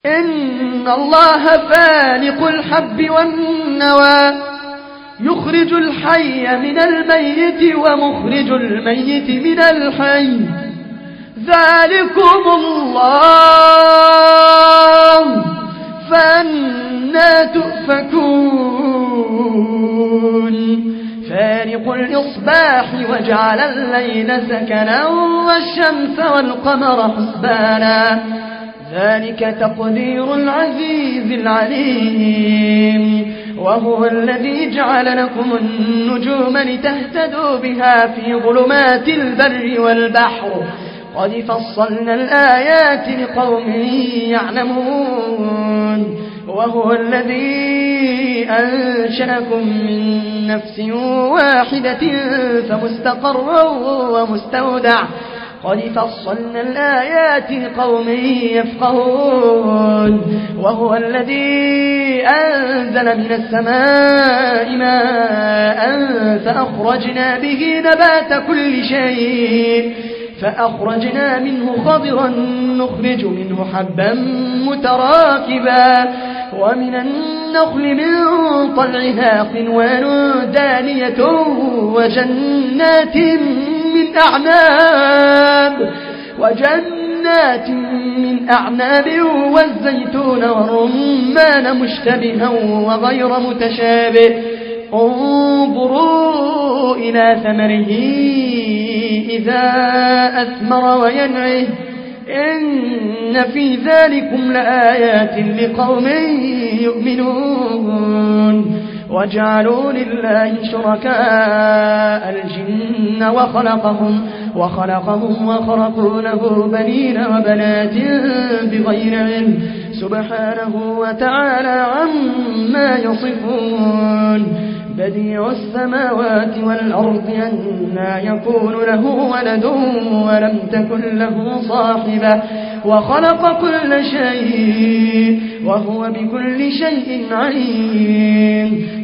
إن الله فالق الحب والنوى يخرج الحي من الميت ومخرج الميت من الحي ذلكم الله فأنى تؤفكون فالق الإصباح وجعل الليل سكنا والشمس والقمر حسبانا ذلك تقدير العزيز العليم وهو الذي جعل لكم النجوم لتهتدوا بها في ظلمات البر والبحر قد فصلنا الآيات لقوم يعلمون وهو الذي أنشأكم من نفس واحدة فمستقر ومستودع قد فصلنا الآيات لقوم يفقهون وهو الذي أنزل من السماء ماء فأخرجنا به نبات كل شيء فأخرجنا منه خضرا نخرج منه حبا متراكبا ومن النخل من طلعها قنوان دانية وجنات من أعناب والزيتون والرمان مشتبها وغير متشابه انظروا إلى ثمره إذا أثمر وينعه إن في ذلكم لآيات لقوم يؤمنون وجعلوا لله شركاء الجن وخلقهم وخرقوا له بنين وبنات بغير علم سبحانه وتعالى عما يصفون بديع السماوات والأرض أنى يكون له ولد ولم تكن له صاحبة وخلق كل شيء وهو بكل شيء عليم